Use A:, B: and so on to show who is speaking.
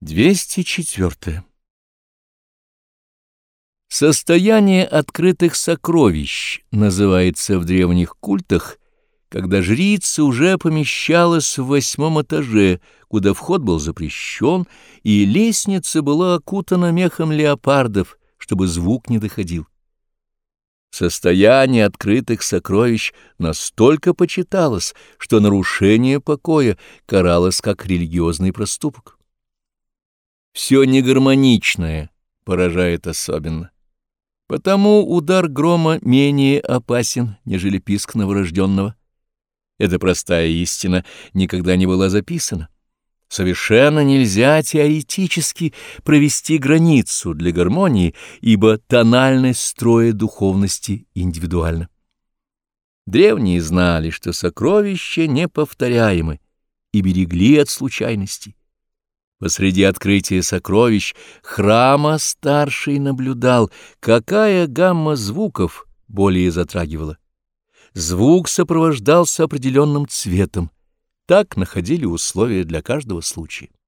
A: 204. Состояние открытых сокровищ называется в древних культах, когда жрица уже помещалась в 8-м этаже, куда вход был запрещен, и лестница была окутана мехом леопардов, чтобы звук не доходил. Состояние открытых сокровищ настолько почиталось, что нарушение покоя каралось как религиозный проступок. Все негармоничное поражает особенно. Потому удар грома менее опасен, нежели писк новорожденного. Эта простая истина никогда не была записана. Совершенно нельзя теоретически провести границу для гармонии, ибо тональность строя духовности индивидуальна. Древние знали, что сокровища неповторяемы, и берегли от случайностей. Посреди открытия сокровищ храма старший наблюдал, какая гамма звуков более затрагивала. Звук сопровождался определенным цветом. Так находили условия для каждого случая.